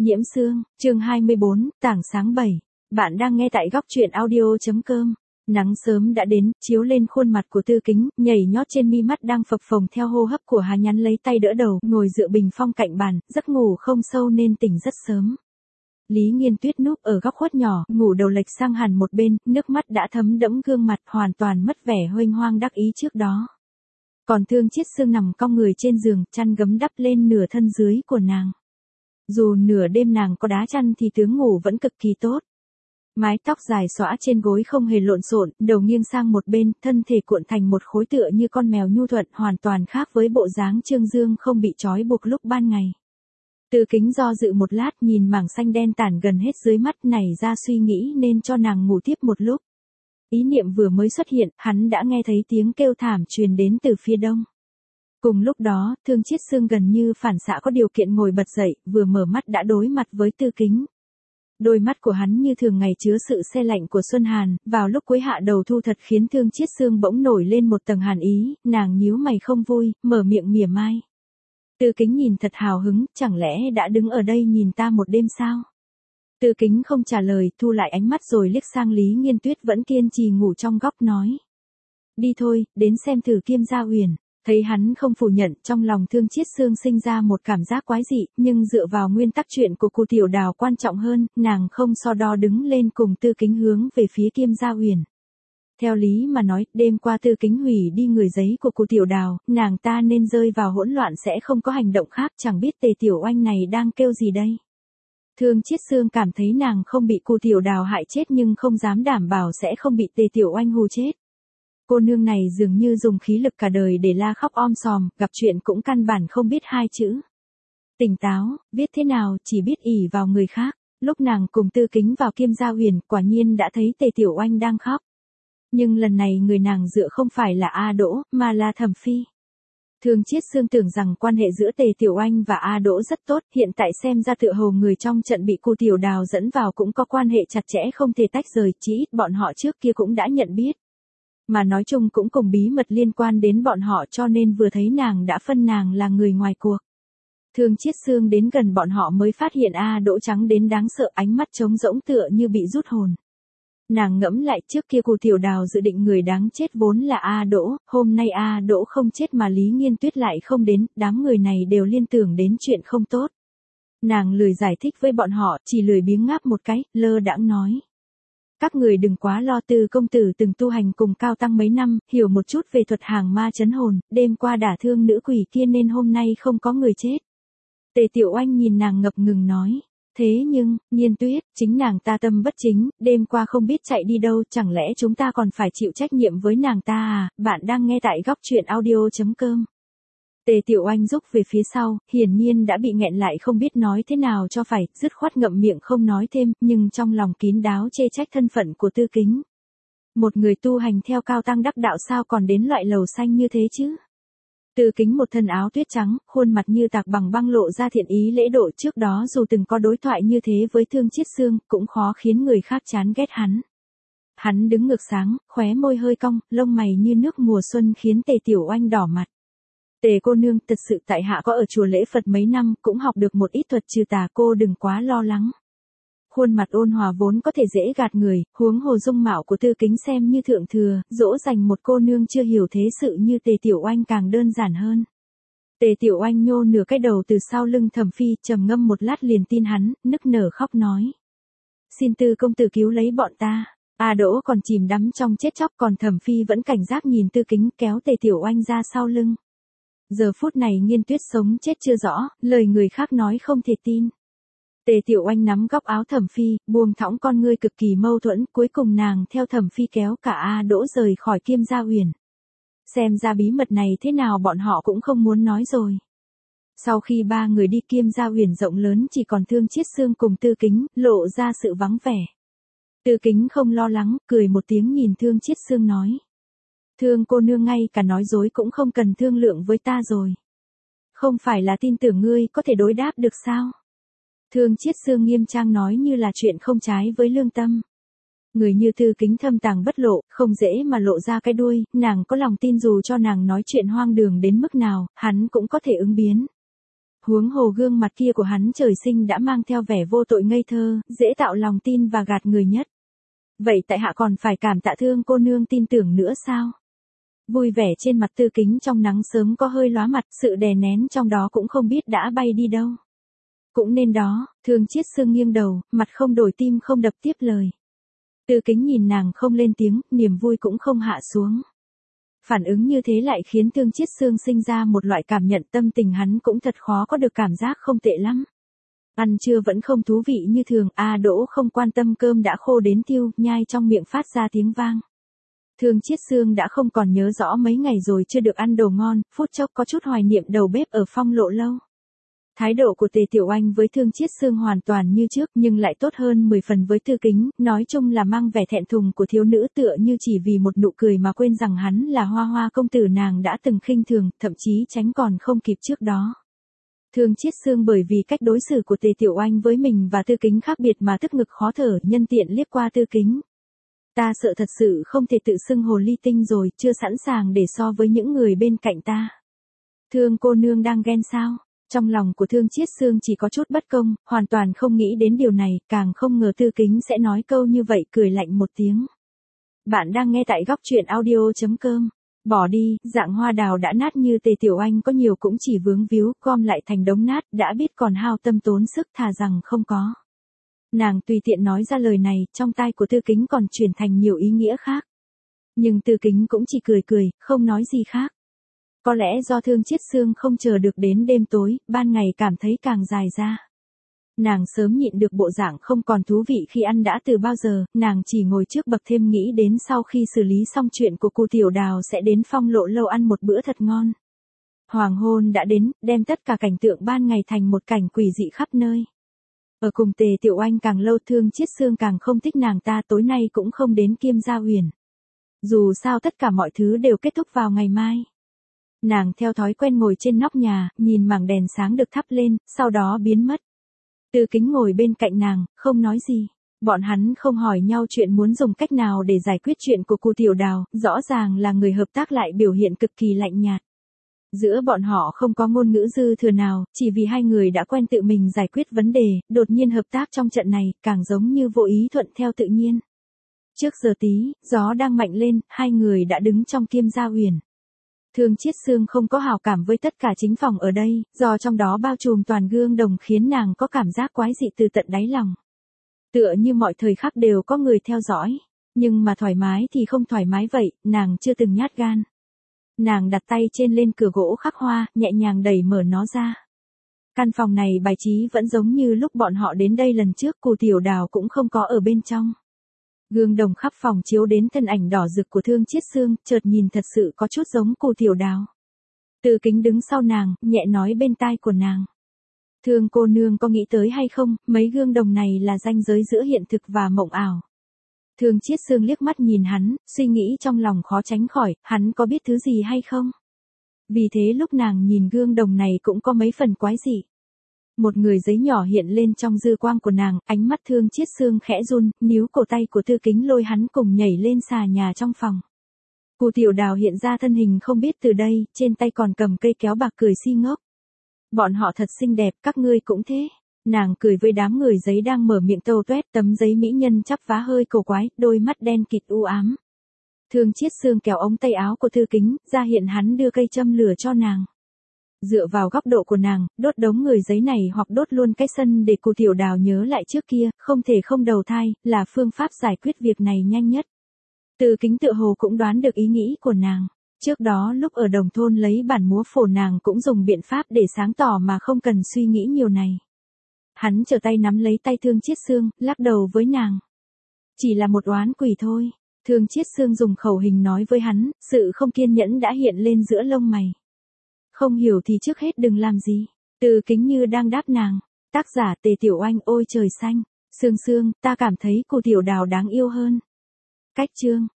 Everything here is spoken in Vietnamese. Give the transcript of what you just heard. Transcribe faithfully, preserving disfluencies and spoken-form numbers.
Nhiễm Sương, chương hai mươi bốn, tảng sáng bảy. Bạn đang nghe tại góc truyện audio chấm com. Nắng sớm đã đến, chiếu lên khuôn mặt của Tư Kính, nhảy nhót trên mi mắt đang phập phồng theo hô hấp của Hà Nhắn lấy tay đỡ đầu, ngồi dựa bình phong cạnh bàn, giấc ngủ không sâu nên tỉnh rất sớm. Lý Nghiên Tuyết núp ở góc khuất nhỏ, ngủ đầu lệch sang hẳn một bên, nước mắt đã thấm đẫm gương mặt, hoàn toàn mất vẻ huênh hoang đắc ý trước đó. Còn Thương Chiết Sương nằm cong người trên giường, chăn gấm đắp lên nửa thân dưới của nàng. Dù nửa đêm nàng có đá chăn thì tướng ngủ vẫn cực kỳ tốt. Mái tóc dài xõa trên gối không hề lộn xộn, đầu nghiêng sang một bên, thân thể cuộn thành một khối tựa như con mèo nhu thuận, hoàn toàn khác với bộ dáng trương dương không bị trói buộc lúc ban ngày. Tư Kính do dự một lát, nhìn mảng xanh đen tản gần hết dưới mắt, nảy ra suy nghĩ nên cho nàng ngủ tiếp một lúc. Ý niệm vừa mới xuất hiện, hắn đã nghe thấy tiếng kêu thảm truyền đến từ phía đông. Cùng lúc đó, Thương Chiết Sương gần như phản xạ có điều kiện ngồi bật dậy, vừa mở mắt đã đối mặt với Tư Kính. Đôi mắt của hắn như thường ngày chứa sự se lạnh của Xuân Hàn, vào lúc cuối hạ đầu thu thật khiến Thương Chiết Sương bỗng nổi lên một tầng hàn ý, nàng nhíu mày không vui, mở miệng mỉa mai. Tư Kính nhìn thật hào hứng, chẳng lẽ đã đứng ở đây nhìn ta một đêm sao? Tư Kính không trả lời, thu lại ánh mắt rồi liếc sang Lý Nghiên Tuyết vẫn kiên trì ngủ trong góc nói. Đi thôi, đến xem thử Kiêm Gia Uyển. Thấy hắn không phủ nhận, trong lòng Thương Chiết Sương sinh ra một cảm giác quái dị, nhưng dựa vào nguyên tắc chuyện của cô Tiểu Đào quan trọng hơn, nàng không so đo đứng lên cùng Tư Kính hướng về phía Kiêm Gia Uyển. Theo lý mà nói, đêm qua Tư Kính hủy đi người giấy của cô Tiểu Đào, nàng ta nên rơi vào hỗn loạn sẽ không có hành động khác, chẳng biết Tề Tiểu Oanh này đang kêu gì đây. Thương Chiết Sương cảm thấy nàng không bị cô Tiểu Đào hại chết nhưng không dám đảm bảo sẽ không bị Tề Tiểu Oanh hù chết. Cô nương này dường như dùng khí lực cả đời để la khóc om sòm, gặp chuyện cũng căn bản không biết hai chữ. Tỉnh táo, biết thế nào, chỉ biết ỷ vào người khác. Lúc nàng cùng Tư Kính vào Kiêm Gia Uyển, quả nhiên đã thấy Tề Tiểu Oanh đang khóc. Nhưng lần này người nàng dựa không phải là A Đỗ, mà là Thẩm Phi. Thương Chiết Sương tưởng rằng quan hệ giữa Tề Tiểu Oanh và A Đỗ rất tốt, hiện tại xem ra tựa hồ người trong trận bị cô Tiểu Đào dẫn vào cũng có quan hệ chặt chẽ không thể tách rời, chỉ ít bọn họ trước kia cũng đã nhận biết. Mà nói chung cũng cùng bí mật liên quan đến bọn họ cho nên vừa thấy nàng đã phân nàng là người ngoài cuộc. Thương Chiết Sương đến gần bọn họ mới phát hiện A Đỗ trắng đến đáng sợ, ánh mắt trống rỗng tựa như bị rút hồn. Nàng ngẫm lại trước kia cô Tiểu Đào dự định người đáng chết vốn là A Đỗ, hôm nay A Đỗ không chết mà Lý Nghiên Tuyết lại không đến, đám người này đều liên tưởng đến chuyện không tốt. Nàng lười giải thích với bọn họ, chỉ lười biếng ngáp một cái, lơ đãng nói. Các người đừng quá lo, Từ công tử từng tu hành cùng Cao Tăng mấy năm, hiểu một chút về thuật hàng ma chấn hồn, đêm qua đả thương nữ quỷ kia nên hôm nay không có người chết. Tề Tiểu Oanh nhìn nàng ngập ngừng nói. Thế nhưng, Nghiên Tuyết, chính nàng ta tâm bất chính, đêm qua không biết chạy đi đâu, chẳng lẽ chúng ta còn phải chịu trách nhiệm với nàng ta à? Bạn đang nghe tại góc truyện audio chấm com. Tề Tiểu Oanh rúc về phía sau, hiển nhiên đã bị nghẹn lại không biết nói thế nào cho phải, dứt khoát ngậm miệng không nói thêm, nhưng trong lòng kín đáo chê trách thân phận của Tư Kính. Một người tu hành theo Cao Tăng đắc đạo sao còn đến loại lầu xanh như thế chứ? Tư Kính một thân áo tuyết trắng, khuôn mặt như tạc bằng băng lộ ra thiện ý lễ độ, trước đó dù từng có đối thoại như thế với Thương Chiết Sương, cũng khó khiến người khác chán ghét hắn. Hắn đứng ngược sáng, khóe môi hơi cong, lông mày như nước mùa xuân khiến Tề Tiểu Oanh đỏ mặt. Tề cô nương, thật sự tại hạ có ở chùa lễ Phật mấy năm, cũng học được một ít thuật trừ tà, cô đừng quá lo lắng. Khuôn mặt ôn hòa vốn có thể dễ gạt người, huống hồ dung mạo của Tư Kính xem như thượng thừa, dỗ dành một cô nương chưa hiểu thế sự như Tề Tiểu Oanh càng đơn giản hơn. Tề Tiểu Oanh nhô nửa cái đầu từ sau lưng Thẩm Phi, trầm ngâm một lát liền tin hắn, nức nở khóc nói. Xin Tư công tử cứu lấy bọn ta. A Đỗ còn chìm đắm trong chết chóc, còn Thẩm Phi vẫn cảnh giác nhìn Tư Kính kéo Tề Tiểu Oanh ra sau lưng. Giờ phút này Nghiên Tuyết sống chết chưa rõ, lời người khác nói không thể tin. Tề Tiểu Oanh nắm góc áo Thẩm Phi, buông thõng con ngươi cực kỳ mâu thuẫn, cuối cùng nàng theo Thẩm Phi kéo cả A Đỗ rời khỏi Kiêm Gia Uyển. Xem ra bí mật này thế nào bọn họ cũng không muốn nói rồi. Sau khi ba người đi, Kiêm Gia Uyển rộng lớn chỉ còn Thương Chiết Sương cùng Tư Kính, lộ ra sự vắng vẻ. Tư Kính không lo lắng, cười một tiếng nhìn Thương Chiết Sương nói. Thương cô nương ngay cả nói dối cũng không cần thương lượng với ta rồi. Không phải là tin tưởng ngươi có thể đối đáp được sao? Thương Chiết Sương nghiêm trang nói như là chuyện không trái với lương tâm. Người như Tư Kính thâm tàng bất lộ, không dễ mà lộ ra cái đuôi, nàng có lòng tin dù cho nàng nói chuyện hoang đường đến mức nào, hắn cũng có thể ứng biến. Huống hồ gương mặt kia của hắn trời sinh đã mang theo vẻ vô tội ngây thơ, dễ tạo lòng tin và gạt người nhất. Vậy tại hạ còn phải cảm tạ Thương cô nương tin tưởng nữa sao? Vui vẻ trên mặt Tư Kính trong nắng sớm có hơi lóa mặt, sự đè nén trong đó cũng không biết đã bay đi đâu. Cũng nên đó, Thương Chiết Xương nghiêng đầu, mặt không đổi tim không đập tiếp lời. Tư Kính nhìn nàng không lên tiếng, niềm vui cũng không hạ xuống. Phản ứng như thế lại khiến Thương Chiết Xương sinh ra một loại cảm nhận tâm tình hắn cũng thật khó có được cảm giác không tệ lắm. Ăn trưa vẫn không thú vị như thường, A Đỗ không quan tâm cơm đã khô đến tiêu, nhai trong miệng phát ra tiếng vang. Thương Chiết Xương đã không còn nhớ rõ mấy ngày rồi chưa được ăn đồ ngon, phút chốc có chút hoài niệm đầu bếp ở Phong Lộ Lâu. Thái độ của Tề Tiểu Oanh với Thương Chiết Xương hoàn toàn như trước nhưng lại tốt hơn mười phần với Tư Kính, nói chung là mang vẻ thẹn thùng của thiếu nữ tựa như chỉ vì một nụ cười mà quên rằng hắn là Hoa Hoa công tử nàng đã từng khinh thường, thậm chí tránh còn không kịp trước đó. Thương Chiết Xương bởi vì cách đối xử của Tề Tiểu Oanh với mình và Tư Kính khác biệt mà tức ngực khó thở, nhân tiện liếc qua Tư Kính. Ta sợ thật sự không thể tự xưng hồ ly tinh rồi, chưa sẵn sàng để so với những người bên cạnh ta. Thương cô nương đang ghen sao? Trong lòng của Thương Chiết Xương chỉ có chút bất công, hoàn toàn không nghĩ đến điều này, càng không ngờ Tư Kính sẽ nói câu như vậy, cười lạnh một tiếng. Bạn đang nghe tại góc truyện audio chấm com. Bỏ đi, dạng hoa đào đã nát như Tề Tiểu Oanh có nhiều cũng chỉ vướng víu, gom lại thành đống nát, đã biết còn hao tâm tốn sức thà rằng không có. Nàng tùy tiện nói ra lời này, trong tai của Tư Kính còn chuyển thành nhiều ý nghĩa khác. Nhưng Tư Kính cũng chỉ cười cười, không nói gì khác. Có lẽ do Thương Chiết Xương không chờ được đến đêm tối, ban ngày cảm thấy càng dài ra. Nàng sớm nhịn được bộ dạng không còn thú vị khi ăn đã từ bao giờ, nàng chỉ ngồi trước bậc thêm nghĩ đến sau khi xử lý xong chuyện của cô Tiểu Đào sẽ đến Phong Lộ Lâu ăn một bữa thật ngon. Hoàng hôn đã đến, đem tất cả cảnh tượng ban ngày thành một cảnh quỷ dị khắp nơi. Ở cùng Tề Tiểu Oanh càng lâu Thương Chiết Xương càng không thích nàng ta, tối nay cũng không đến Kiêm Gia Huyền. Dù sao tất cả mọi thứ đều kết thúc vào ngày mai. Nàng theo thói quen ngồi trên nóc nhà, nhìn mảng đèn sáng được thắp lên, sau đó biến mất. Tư Kính ngồi bên cạnh nàng, không nói gì. Bọn hắn không hỏi nhau chuyện muốn dùng cách nào để giải quyết chuyện của cô Tiểu Đào, rõ ràng là người hợp tác lại biểu hiện cực kỳ lạnh nhạt. Giữa bọn họ không có ngôn ngữ dư thừa nào, chỉ vì hai người đã quen tự mình giải quyết vấn đề, đột nhiên hợp tác trong trận này, càng giống như vô ý thuận theo tự nhiên. Trước giờ tí, gió đang mạnh lên, hai người đã đứng trong Kiêm Gia Huyền. Thương Chiết Xương không có hảo cảm với tất cả chính phòng ở đây, do trong đó bao trùm toàn gương đồng khiến nàng có cảm giác quái dị từ tận đáy lòng. Tựa như mọi thời khắc đều có người theo dõi, nhưng mà thoải mái thì không thoải mái vậy, nàng chưa từng nhát gan. Nàng đặt tay trên lên cửa gỗ khắc hoa, nhẹ nhàng đẩy mở nó ra. Căn phòng này bài trí vẫn giống như lúc bọn họ đến đây lần trước, cô Tiểu Đào cũng không có ở bên trong. Gương đồng khắp phòng chiếu đến thân ảnh đỏ rực của Thương Chiết Xương, chợt nhìn thật sự có chút giống cô Tiểu Đào. Tư Kính đứng sau nàng, nhẹ nói bên tai của nàng. Thương cô nương có nghĩ tới hay không, mấy gương đồng này là ranh giới giữa hiện thực và mộng ảo. Thương Chiết Xương liếc mắt nhìn hắn, suy nghĩ trong lòng khó tránh khỏi, hắn có biết thứ gì hay không? Vì thế lúc nàng nhìn gương đồng này cũng có mấy phần quái dị. Một người giấy nhỏ hiện lên trong dư quang của nàng, ánh mắt Thương Chiết Xương khẽ run, níu cổ tay của Tư Kính lôi hắn cùng nhảy lên xà nhà trong phòng. Cô Tiểu Đào hiện ra thân hình không biết từ đây, trên tay còn cầm cây kéo bạc cười si ngốc. Bọn họ thật xinh đẹp, các ngươi cũng thế. Nàng cười với đám người giấy đang mở miệng tâu tuét, tấm giấy mỹ nhân chắp vá hơi cổ quái, đôi mắt đen kịt u ám. Thương Chiết Xương kéo ống tay áo của Tư Kính, ra hiện hắn đưa cây châm lửa cho nàng. Dựa vào góc độ của nàng, đốt đống người giấy này hoặc đốt luôn cái sân để cô Tiểu Đào nhớ lại trước kia, không thể không đầu thai, là phương pháp giải quyết việc này nhanh nhất. Tư Kính tựa hồ cũng đoán được ý nghĩ của nàng. Trước đó lúc ở đồng thôn lấy bản múa phổ nàng cũng dùng biện pháp để sáng tỏ mà không cần suy nghĩ nhiều này. Hắn trở tay nắm lấy tay Thương Chiết Xương, lắc đầu với nàng. Chỉ là một oán quỷ thôi. Thương Chiết Xương dùng khẩu hình nói với hắn, sự không kiên nhẫn đã hiện lên giữa lông mày. Không hiểu thì trước hết đừng làm gì. Tư Kính như đang đáp nàng. Tác giả Tề Tiểu Oanh. Ôi trời xanh. Sương Sương, ta cảm thấy cô Tiểu Đào đáng yêu hơn. Cách chương.